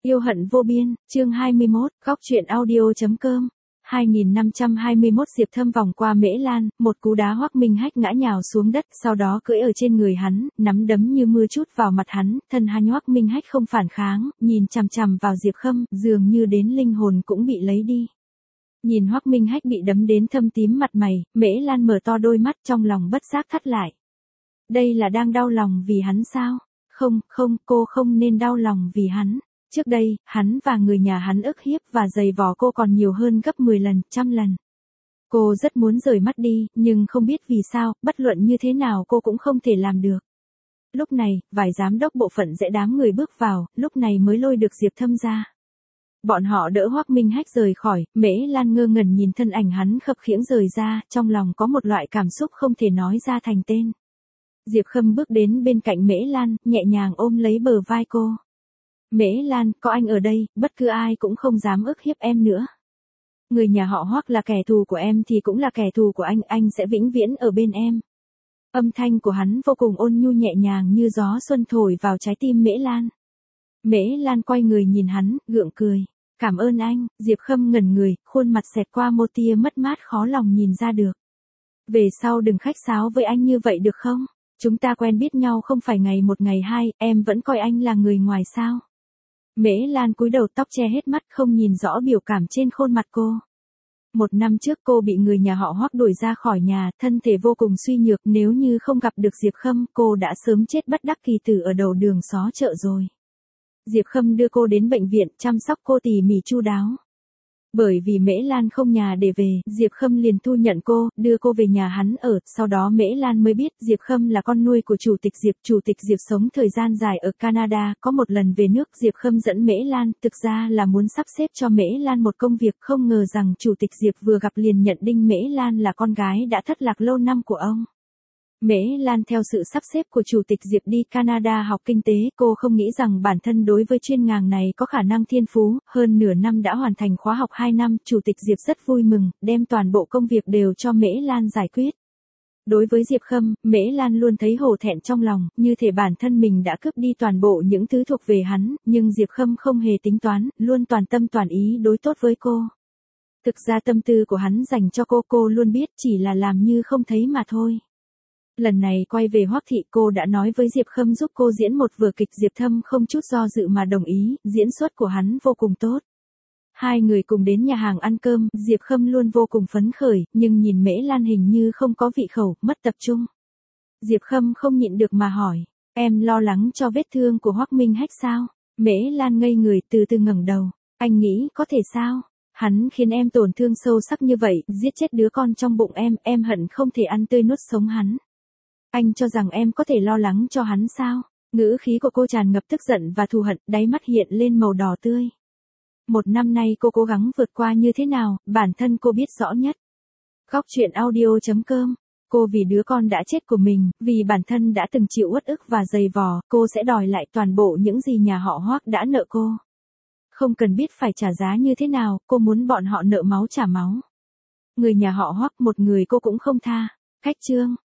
Yêu hận vô biên, chương 21, góc truyện audio.com. 2521 Diệp Thâm vòng qua Mễ Lan, một cú đá Hoắc Minh Hách ngã nhào xuống đất, sau đó cưỡi ở trên người hắn, nắm đấm như mưa trút vào mặt hắn, thân hắn Hoắc Minh Hách không phản kháng, nhìn chằm chằm vào Diệp Khâm, dường như đến linh hồn cũng bị lấy đi. Nhìn Hoắc Minh Hách bị đấm đến thâm tím mặt mày, Mễ Lan mở to đôi mắt trong lòng bất giác thắt lại. Đây là đang đau lòng vì hắn sao? Không, cô không nên đau lòng vì hắn. Trước đây, hắn và người nhà hắn ức hiếp và giày vò cô còn nhiều hơn gấp 10 lần, trăm lần. Cô rất muốn rời mắt đi, nhưng không biết vì sao, bất luận như thế nào cô cũng không thể làm được. Lúc này, vài giám đốc bộ phận dễ đám người bước vào, lúc này mới lôi được Diệp Thâm ra. Bọn họ đỡ Hoắc Minh Hách rời khỏi, Mễ Lan ngơ ngẩn nhìn thân ảnh hắn khập khiễng rời ra, trong lòng có một loại cảm xúc không thể nói ra thành tên. Diệp Khâm bước đến bên cạnh Mễ Lan, nhẹ nhàng ôm lấy bờ vai cô. Mễ Lan, có anh ở đây, bất cứ ai cũng không dám ức hiếp em nữa. Người nhà họ Hoắc là kẻ thù của em thì cũng là kẻ thù của anh sẽ vĩnh viễn ở bên em. Âm thanh của hắn vô cùng ôn nhu nhẹ nhàng như gió xuân thổi vào trái tim Mễ Lan. Mễ Lan quay người nhìn hắn, gượng cười. Cảm ơn anh, Diệp Khâm ngẩn người, khuôn mặt xẹt qua một tia mất mát khó lòng nhìn ra được. Về sau đừng khách sáo với anh như vậy được không? Chúng ta quen biết nhau không phải ngày một ngày hai, em vẫn coi anh là người ngoài sao? Mễ Lan cúi đầu tóc che hết mắt không nhìn rõ biểu cảm trên khuôn mặt cô. 1 năm trước cô bị người nhà họ Hoắc đuổi ra khỏi nhà, thân thể vô cùng suy nhược, nếu như không gặp được Diệp Khâm, cô đã sớm chết bất đắc kỳ tử ở đầu đường xó chợ rồi. Diệp Khâm đưa cô đến bệnh viện, chăm sóc cô tỉ mỉ chu đáo. Bởi vì Mễ Lan không nhà để về, Diệp Khâm liền thu nhận cô, đưa cô về nhà hắn ở, sau đó Mễ Lan mới biết Diệp Khâm là con nuôi của Chủ tịch Diệp sống thời gian dài ở Canada, có một lần về nước Diệp Khâm dẫn Mễ Lan, thực ra là muốn sắp xếp cho Mễ Lan một công việc, không ngờ rằng Chủ tịch Diệp vừa gặp liền nhận định Mễ Lan là con gái đã thất lạc lâu năm của ông. Mễ Lan theo sự sắp xếp của Chủ tịch Diệp đi Canada học kinh tế, cô không nghĩ rằng bản thân đối với chuyên ngành này có khả năng thiên phú, hơn nửa năm đã hoàn thành khóa học 2 năm, Chủ tịch Diệp rất vui mừng, đem toàn bộ công việc đều cho Mễ Lan giải quyết. Đối với Diệp Khâm, Mễ Lan luôn thấy hổ thẹn trong lòng, như thể bản thân mình đã cướp đi toàn bộ những thứ thuộc về hắn, nhưng Diệp Khâm không hề tính toán, luôn toàn tâm toàn ý đối tốt với cô. Thực ra tâm tư của hắn dành cho cô luôn biết, chỉ là làm như không thấy mà thôi. Lần này quay về Hoắc thị cô đã nói với Diệp Khâm giúp cô diễn một vở kịch, Diệp Thâm không chút do dự mà đồng ý, diễn xuất của hắn vô cùng tốt. Hai người cùng đến nhà hàng ăn cơm, Diệp Khâm luôn vô cùng phấn khởi, nhưng nhìn Mễ Lan hình như không có vị khẩu, mất tập trung. Diệp Khâm không nhịn được mà hỏi, em lo lắng cho vết thương của Hoắc Minh Hách sao? Mễ Lan ngây người từ từ ngẩng đầu, anh nghĩ có thể sao? Hắn khiến em tổn thương sâu sắc như vậy, giết chết đứa con trong bụng em hận không thể ăn tươi nuốt sống hắn. Anh cho rằng em có thể lo lắng cho hắn sao? Ngữ khí của cô tràn ngập tức giận và thù hận, đáy mắt hiện lên màu đỏ tươi. 1 năm nay cô cố gắng vượt qua như thế nào, bản thân cô biết rõ nhất. Góc truyện audio.com. Cô vì đứa con đã chết của mình, vì bản thân đã từng chịu uất ức và giày vò, cô sẽ đòi lại toàn bộ những gì nhà họ Hoắc đã nợ cô. Không cần biết phải trả giá như thế nào, cô muốn bọn họ nợ máu trả máu. Người nhà họ Hoắc một người cô cũng không tha. Khách chương.